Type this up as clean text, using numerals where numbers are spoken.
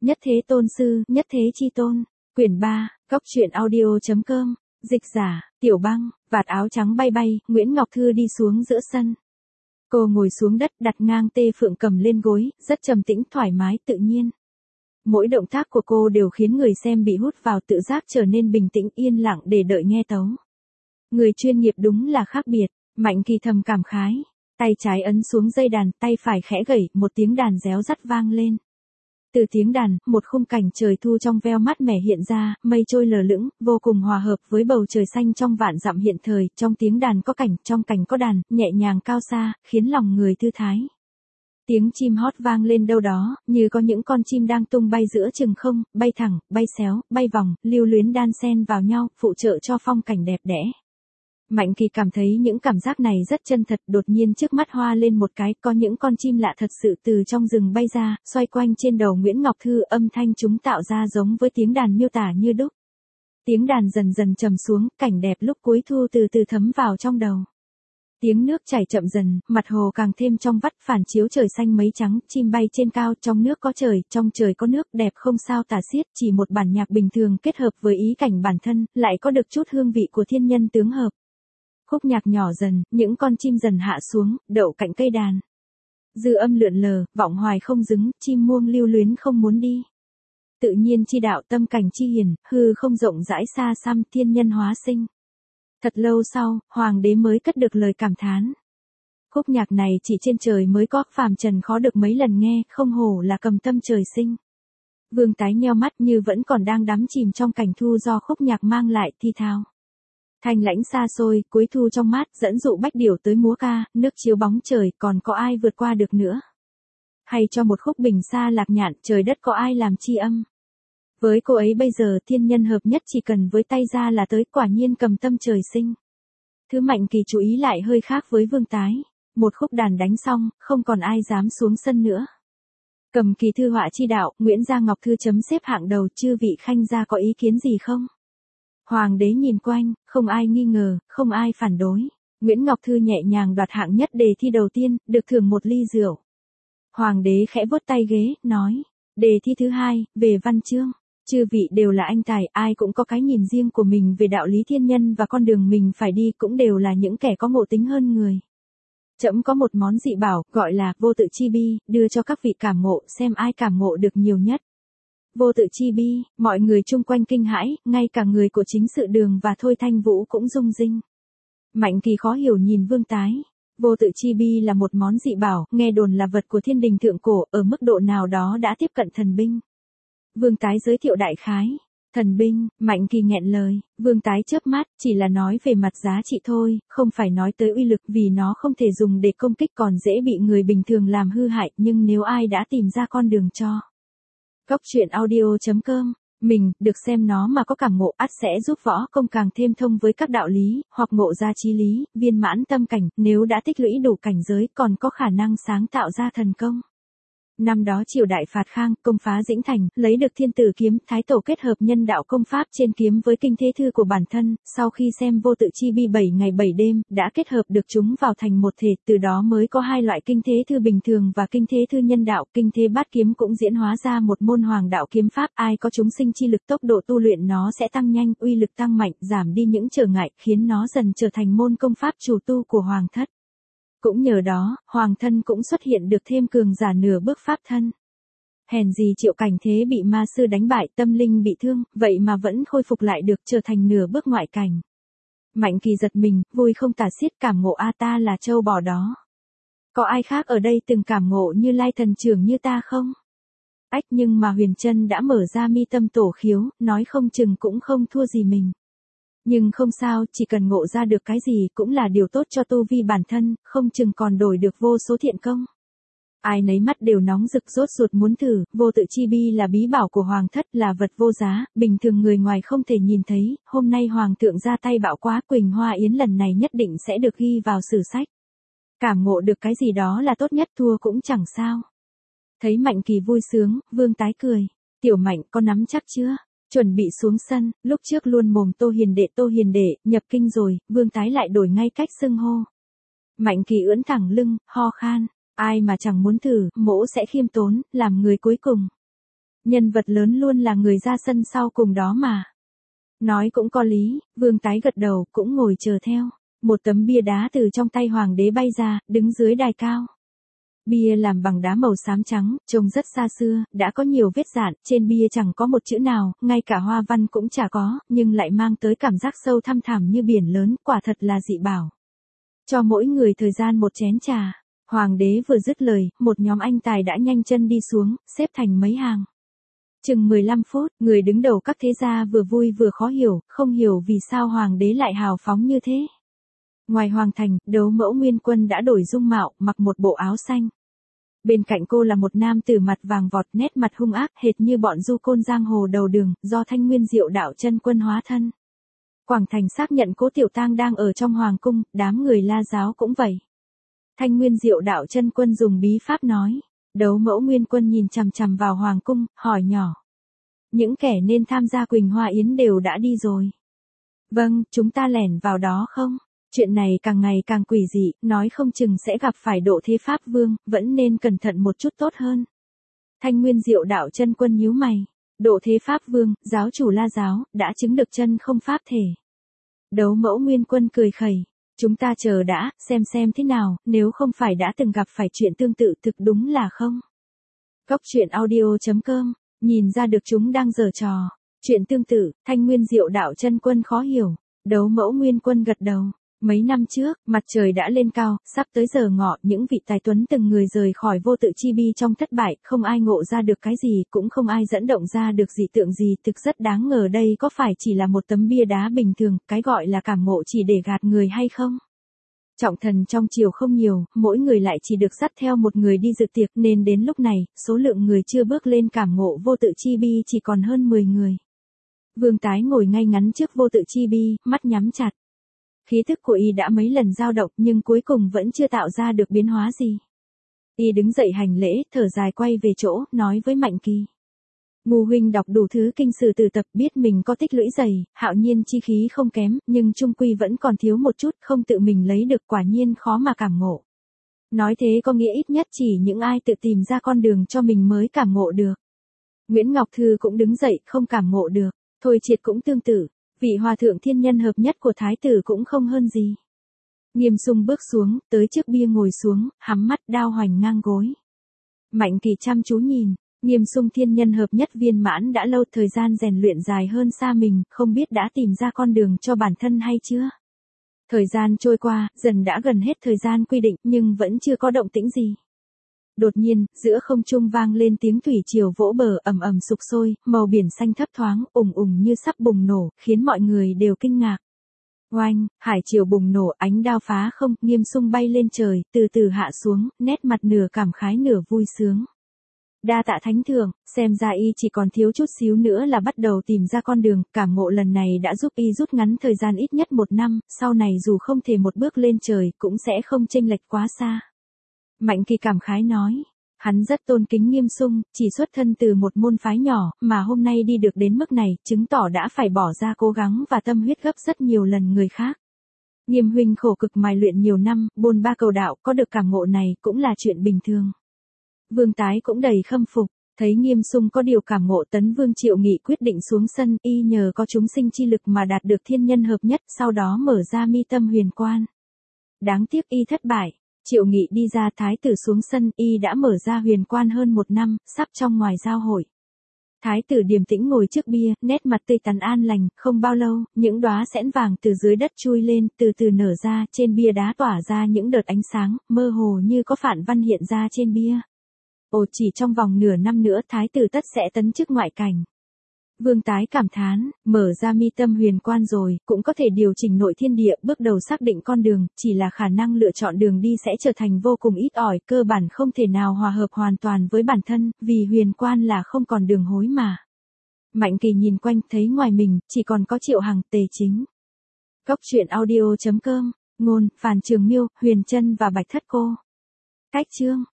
Nhất thế tôn sư, nhất thế chi tôn. Quyển 3, Cóc truyện audio.com. Dịch giả, Tiểu Băng, vạt áo trắng bay bay, Nguyễn Ngọc Thư đi xuống giữa sân. Cô ngồi xuống đất đặt ngang tê phượng cầm lên gối, rất trầm tĩnh thoải mái tự nhiên. Mỗi động tác của cô đều khiến người xem bị hút vào tự giác trở nên bình tĩnh yên lặng để đợi nghe tấu. Người chuyên nghiệp đúng là khác biệt, Mạnh Kỳ thầm cảm khái. Tay trái ấn xuống dây đàn, tay phải khẽ gẩy, một tiếng đàn réo rắt vang lên. Từ tiếng đàn, một khung cảnh trời thu trong veo mát mẻ hiện ra, mây trôi lờ lững, vô cùng hòa hợp với bầu trời xanh trong vạn dặm hiện thời, trong tiếng đàn có cảnh, trong cảnh có đàn, nhẹ nhàng cao xa, khiến lòng người thư thái. Tiếng chim hót vang lên đâu đó, như có những con chim đang tung bay giữa chừng không, bay thẳng, bay xéo, bay vòng, lưu luyến đan xen vào nhau, phụ trợ cho phong cảnh đẹp đẽ. Mạnh Kỳ cảm thấy những cảm giác này rất chân thật, đột nhiên trước mắt hoa lên một cái, có những con chim lạ thật sự từ trong rừng bay ra, xoay quanh trên đầu Nguyễn Ngọc Thư, âm thanh chúng tạo ra giống với tiếng đàn miêu tả như đúc. Tiếng đàn dần dần trầm xuống, cảnh đẹp lúc cuối thu từ từ thấm vào trong đầu. Tiếng nước chảy chậm dần, mặt hồ càng thêm trong vắt, phản chiếu trời xanh mấy trắng, chim bay trên cao, trong nước có trời, trong trời có nước, đẹp không sao tả xiết, chỉ một bản nhạc bình thường kết hợp với ý cảnh bản thân, lại có được chút hương vị của thiên nhân tướng hợp. Khúc nhạc nhỏ dần, những con chim dần hạ xuống, đậu cạnh cây đàn. Dư âm lượn lờ, vọng hoài không dứng, chim muông lưu luyến không muốn đi. Tự nhiên chi đạo tâm cảnh chi hiền, hư không rộng rãi xa xăm, thiên nhân hóa sinh. Thật lâu sau, hoàng đế mới cất được lời cảm thán. Khúc nhạc này chỉ trên trời mới có, phàm trần khó được mấy lần nghe, không hổ là cầm tâm trời sinh. Vương Tái nheo mắt như vẫn còn đang đắm chìm trong cảnh thu do khúc nhạc mang lại, thi thao. Thanh lãnh xa xôi, cuối thu trong mát, dẫn dụ bách điểu tới múa ca, nước chiếu bóng trời, còn có ai vượt qua được nữa. Hay cho một khúc bình xa lạc nhạn, trời đất có ai làm chi âm. Với cô ấy bây giờ thiên nhân hợp nhất chỉ cần với tay ra là tới, quả nhiên cầm tâm trời sinh. Thứ Mạnh Kỳ chú ý lại hơi khác với Vương Tái. Một khúc đàn đánh xong, không còn ai dám xuống sân nữa. Cầm kỳ thư họa chi đạo, Nguyễn Gia Ngọc Thư chấm xếp hạng đầu, chư vị khanh gia có ý kiến gì không? Hoàng đế nhìn quanh, không ai nghi ngờ, không ai phản đối. Nguyễn Ngọc Thư nhẹ nhàng đoạt hạng nhất đề thi đầu tiên, được thưởng một ly rượu. Hoàng đế khẽ vuốt tay ghế, nói, đề thi thứ hai, về văn chương. Chư vị đều là anh tài, ai cũng có cái nhìn riêng của mình về đạo lý thiên nhân và con đường mình phải đi, cũng đều là những kẻ có ngộ tính hơn người. Trẫm có một món dị bảo, gọi là vô tự chi bi, đưa cho các vị cảm ngộ, xem ai cảm ngộ được nhiều nhất. Vô tự chi bi, mọi người chung quanh kinh hãi, ngay cả người của chính sự Đường và Thôi Thanh Vũ cũng rung rinh. Mạnh Kỳ khó hiểu nhìn Vương Tái. Vô tự chi bi là một món dị bảo, nghe đồn là vật của thiên đình thượng cổ, ở mức độ nào đó đã tiếp cận thần binh. Vương Tái giới thiệu đại khái. Thần binh, Mạnh Kỳ nghẹn lời, Vương Tái chớp mắt, chỉ là nói về mặt giá trị thôi, không phải nói tới uy lực, vì nó không thể dùng để công kích, còn dễ bị người bình thường làm hư hại, nhưng nếu ai đã tìm ra con đường cho. Cóc truyện audio.com, mình, được xem nó mà có cảm ngộ, ắt sẽ giúp võ công càng thêm thông với các đạo lý, hoặc ngộ ra chí lý, viên mãn tâm cảnh, nếu đã tích lũy đủ cảnh giới, còn có khả năng sáng tạo ra thần công. Năm đó triều đại Phạt Khang, công phá Dĩnh Thành, lấy được Thiên Tử kiếm, Thái Tổ kết hợp nhân đạo công pháp trên kiếm với kinh thế thư của bản thân, sau khi xem vô tự chi bi 7 ngày 7 đêm, đã kết hợp được chúng vào thành một thể, từ đó mới có hai loại kinh thế thư bình thường và kinh thế thư nhân đạo, kinh thế bát kiếm cũng diễn hóa ra một môn hoàng đạo kiếm pháp, ai có chúng sinh chi lực, tốc độ tu luyện nó sẽ tăng nhanh, uy lực tăng mạnh, giảm đi những trở ngại, khiến nó dần trở thành môn công pháp chủ tu của hoàng thất. Cũng nhờ đó, hoàng thân cũng xuất hiện được thêm cường giả nửa bước pháp thân. Hèn gì Triệu Cảnh Thế bị ma sư đánh bại, tâm linh bị thương, vậy mà vẫn khôi phục lại được, trở thành nửa bước ngoại cảnh. Mạnh Kỳ giật mình, vui không tả xiết, cảm ngộ a ta là trâu bò đó. Có ai khác ở đây từng cảm ngộ như Lai thần trưởng như ta không? Ách, nhưng mà Huyền Trân đã mở ra mi tâm tổ khiếu, nói không chừng cũng không thua gì mình. Nhưng không sao, chỉ cần ngộ ra được cái gì cũng là điều tốt cho tu vi bản thân, không chừng còn đổi được vô số thiện công. Ai nấy mắt đều nóng rực rốt ruột muốn thử, vô tự chi bi là bí bảo của hoàng thất, là vật vô giá, bình thường người ngoài không thể nhìn thấy, hôm nay hoàng thượng ra tay bạo quá, Quỳnh Hoa Yến lần này nhất định sẽ được ghi vào sử sách. Cảm ngộ được cái gì đó là tốt nhất, thua cũng chẳng sao. Thấy Mạnh Kỳ vui sướng, Vương Tái cười, Tiểu Mạnh có nắm chắc chưa? Chuẩn bị xuống sân, lúc trước luôn mồm Tô Hiền Đệ, nhập kinh rồi, Vương Tái lại đổi ngay cách xưng hô. Mạnh Kỳ ưỡn thẳng lưng, ho khan, ai mà chẳng muốn thử, mỗ sẽ khiêm tốn, làm người cuối cùng. Nhân vật lớn luôn là người ra sân sau cùng đó mà. Nói cũng có lý, Vương Tái gật đầu cũng ngồi chờ theo. Một tấm bia đá từ trong tay hoàng đế bay ra, đứng dưới đài cao. Bia làm bằng đá màu xám trắng, trông rất xa xưa, đã có nhiều vết dạn, trên bia chẳng có một chữ nào, ngay cả hoa văn cũng chả có, nhưng lại mang tới cảm giác sâu thăm thẳm như biển lớn, quả thật là dị bảo. Cho mỗi người thời gian một chén trà. Hoàng đế vừa dứt lời, một nhóm anh tài đã nhanh chân đi xuống, xếp thành mấy hàng. Chừng 15 phút, người đứng đầu các thế gia vừa vui vừa khó hiểu, không hiểu vì sao hoàng đế lại hào phóng như thế. Ngoài hoàng thành, Đấu Mẫu Nguyên Quân đã đổi dung mạo, mặc một bộ áo xanh. Bên cạnh cô là một nam tử mặt vàng vọt, nét mặt hung ác, hệt như bọn du côn giang hồ đầu đường, do Thanh Nguyên Diệu Đạo Chân Quân hóa thân. Quảng Thành xác nhận Cố Tiểu Tang đang ở trong hoàng cung, đám người La giáo cũng vậy. Thanh Nguyên Diệu Đạo Chân Quân dùng bí pháp nói. Đấu Mẫu Nguyên Quân nhìn chằm chằm vào hoàng cung, hỏi nhỏ. Những kẻ nên tham gia Quỳnh Hoa Yến đều đã đi rồi. Vâng, chúng ta lẻn vào đó không? Chuyện này càng ngày càng quỷ dị, nói không chừng sẽ gặp phải Độ Thế Pháp Vương, vẫn nên cẩn thận một chút tốt hơn. Thanh Nguyên Diệu Đạo Chân Quân nhíu mày. Độ Thế Pháp Vương, giáo chủ La giáo, đã chứng được chân không pháp thể. Đấu Mẫu Nguyên Quân cười khẩy. Chúng ta chờ đã, xem thế nào, nếu không phải đã từng gặp phải chuyện tương tự thực đúng là không. Góc truyện audio.com, nhìn ra được chúng đang giở trò. Chuyện tương tự, Thanh Nguyên Diệu Đạo Chân Quân khó hiểu. Đấu Mẫu Nguyên Quân gật đầu. Mấy năm trước, mặt trời đã lên cao, sắp tới giờ ngọ, những vị tài tuấn từng người rời khỏi vô tự chi bi trong thất bại, không ai ngộ ra được cái gì, cũng không ai dẫn động ra được dị tượng gì, thực rất đáng ngờ đây có phải chỉ là một tấm bia đá bình thường, cái gọi là cảm ngộ chỉ để gạt người hay không? Trọng thần trong triều không nhiều, mỗi người lại chỉ được dắt theo một người đi dự tiệc nên đến lúc này, số lượng người chưa bước lên cảm ngộ vô tự chi bi chỉ còn hơn 10 người. Vương Tái ngồi ngay ngắn trước vô tự chi bi, mắt nhắm chặt. Khí thức của y đã mấy lần dao động nhưng cuối cùng vẫn chưa tạo ra được biến hóa gì. Y đứng dậy hành lễ, thở dài quay về chỗ, nói với Mạnh Kỳ. Ngô huynh đọc đủ thứ kinh sử từ tập, biết mình có tích lũy dày, hạo nhiên chi khí không kém, nhưng chung quy vẫn còn thiếu một chút, không tự mình lấy được, quả nhiên khó mà cảm ngộ. Nói thế có nghĩa ít nhất chỉ những ai tự tìm ra con đường cho mình mới cảm ngộ được. Nguyễn Ngọc Thư cũng đứng dậy, không cảm ngộ được. Thôi Triệt cũng tương tự. Vị hòa thượng thiên nhân hợp nhất của thái tử cũng không hơn gì. Nghiêm Sung bước xuống, tới trước bia ngồi xuống, hắm mắt đao hoành ngang gối. Mạnh Kỳ chăm chú nhìn, Nghiêm Sung thiên nhân hợp nhất viên mãn đã lâu, thời gian rèn luyện dài hơn xa mình, không biết đã tìm ra con đường cho bản thân hay chưa. Thời gian trôi qua, dần đã gần hết thời gian quy định nhưng vẫn chưa có động tĩnh gì. Đột nhiên, giữa không trung vang lên tiếng thủy triều vỗ bờ ầm ầm sục sôi, màu biển xanh thấp thoáng, ùng ùng như sắp bùng nổ, khiến mọi người đều kinh ngạc. Oanh, hải triều bùng nổ, ánh đao phá không, Nghiêm Sung bay lên trời, từ từ hạ xuống, nét mặt nửa cảm khái nửa vui sướng. Đa tạ thánh thượng, xem ra y chỉ còn thiếu chút xíu nữa là bắt đầu tìm ra con đường, cảm ngộ lần này đã giúp y rút ngắn thời gian ít nhất 1 năm, sau này dù không thể một bước lên trời, cũng sẽ không chênh lệch quá xa. Mạnh Kỳ cảm khái nói, hắn rất tôn kính Nghiêm Sung, chỉ xuất thân từ một môn phái nhỏ, mà hôm nay đi được đến mức này, chứng tỏ đã phải bỏ ra cố gắng và tâm huyết gấp rất nhiều lần người khác. Nghiêm huynh khổ cực mài luyện nhiều năm, bôn ba cầu đạo, có được cảm ngộ này cũng là chuyện bình thường. Vương Tái cũng đầy khâm phục, thấy Nghiêm Sung có điều cảm ngộ, Tấn Vương Triệu Nghị quyết định xuống sân, y nhờ có chúng sinh chi lực mà đạt được thiên nhân hợp nhất, sau đó mở ra mi tâm huyền quan. Đáng tiếc y thất bại. Triệu Nghị đi ra, thái tử xuống sân, y đã mở ra huyền quan hơn 1 năm, sắp trong ngoài giao hội. Thái tử điềm tĩnh ngồi trước bia, nét mặt tươi tắn an lành, không bao lâu, những đóa xẻn vàng từ dưới đất chui lên, từ từ nở ra, trên bia đá tỏa ra những đợt ánh sáng, mơ hồ như có phản văn hiện ra trên bia. Ồ, chỉ trong vòng nửa năm nữa thái tử tất sẽ tấn chức ngoại cảnh. Vương Tái cảm thán, mở ra mi tâm huyền quan rồi, cũng có thể điều chỉnh nội thiên địa, bước đầu xác định con đường, chỉ là khả năng lựa chọn đường đi sẽ trở thành vô cùng ít ỏi, cơ bản không thể nào hòa hợp hoàn toàn với bản thân, vì huyền quan là không còn đường hối mà. Mạnh Kỳ nhìn quanh, thấy ngoài mình, chỉ còn có Triệu Hằng, Tề Chính. Góc truyện audio.com, ngôn, Phàn Trường Miêu, Huyền Trân và Bạch Thất Cô. Cách chương.